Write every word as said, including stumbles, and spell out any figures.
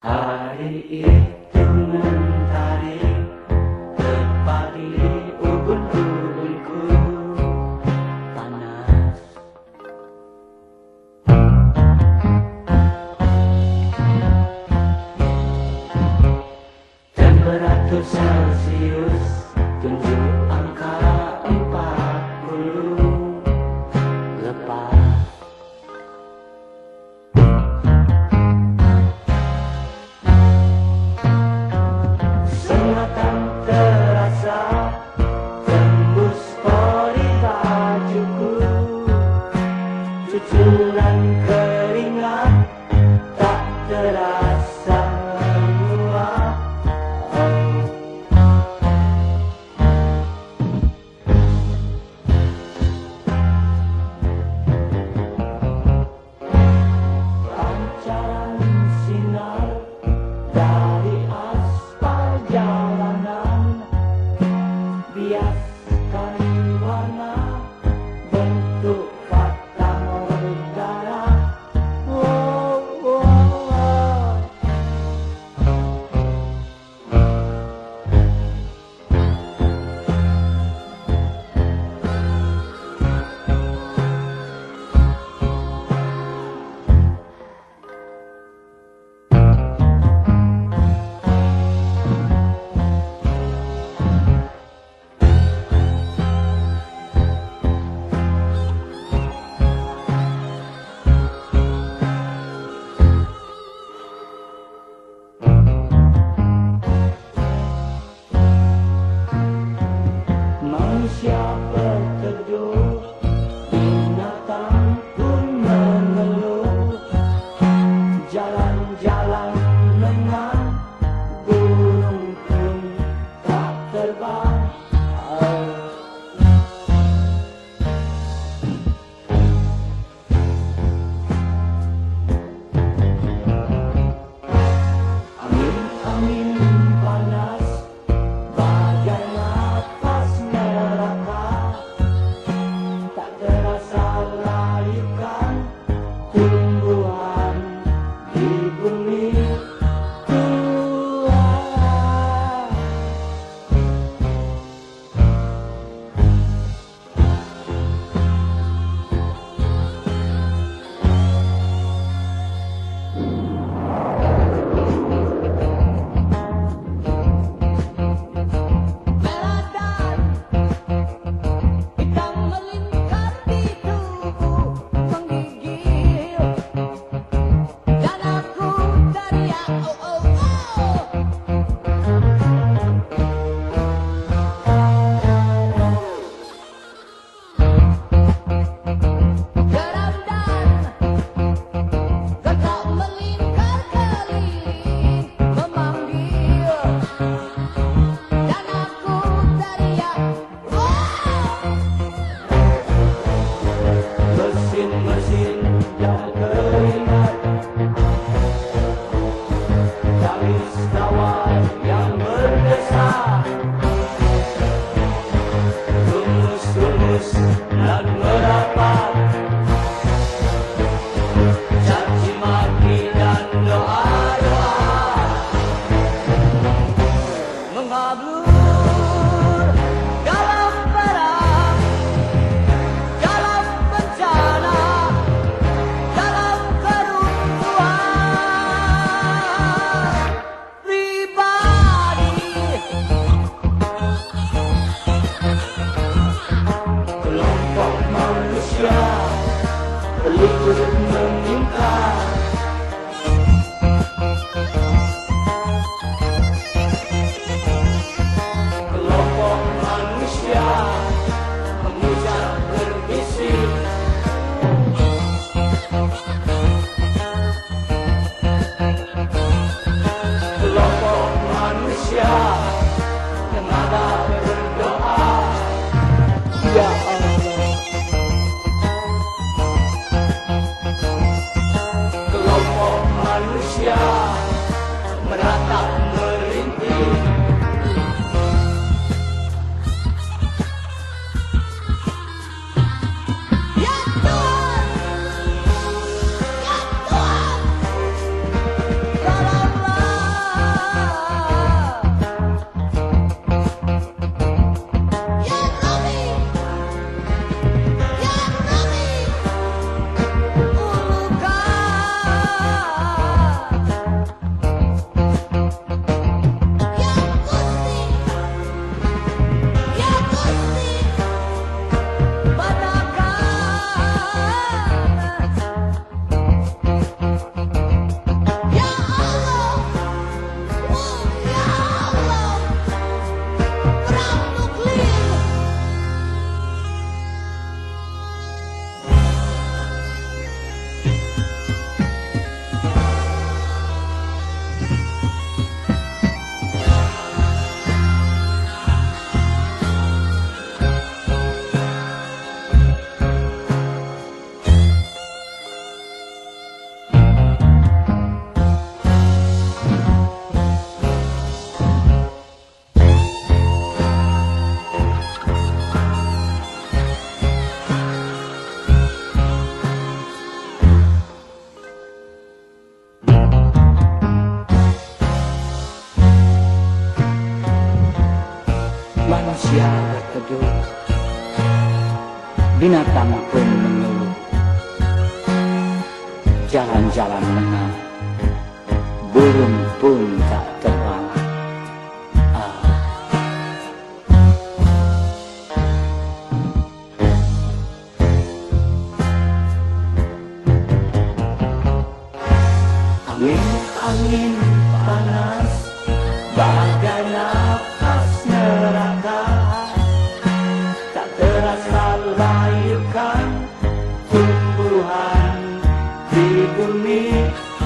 Hari itu mentari tepat di ubun-ubunku panas. Temperatur Celcius tunjuk angka empat puluh lepas. Sengatan terasa tembus pori bajuku, cucuran keringat tak terasa menguap. Pancaran sinar dari aspal jalanan biaskan warna bentuk fata morgana. Wow, wow, wow. Manusia berteduh, binatang pun mengeluh. Jalan-jalan lengan, burung pun tak terbang. Angin-angin panas bagai napas neraka, tak terasa layukan tumbuhan di bumi tua. Meladan, hitam melingkar di tubuh menggigil, dan aku teriak oh oh oh. Geram dan gegap melingkar keliling memanggil, dan aku teriak wow. Mesin-mesin yang keringat, tangis kawan yang berdesak, rumus-rumus dan merapat, caci maki dan doa-doa mengablur dalam perang, dalam bencana, dalam keruntuhan pribadi. Kelompok manusia pelipur meningkat, kelompok manusia mengucap berbisik. Kelompok manusia menada berdoa, ya Allah. Kelompok manusia meratap merintih. Ya Tuhan, ya Tuhan, tolonglah. hidup. Binatang pun mengeluh, jalan-jalan lengah, burung pun tak terbang. Ah. Angin-angin panas bagai nafas neraka, tak terasa melahirkan tumbuhan di bumi.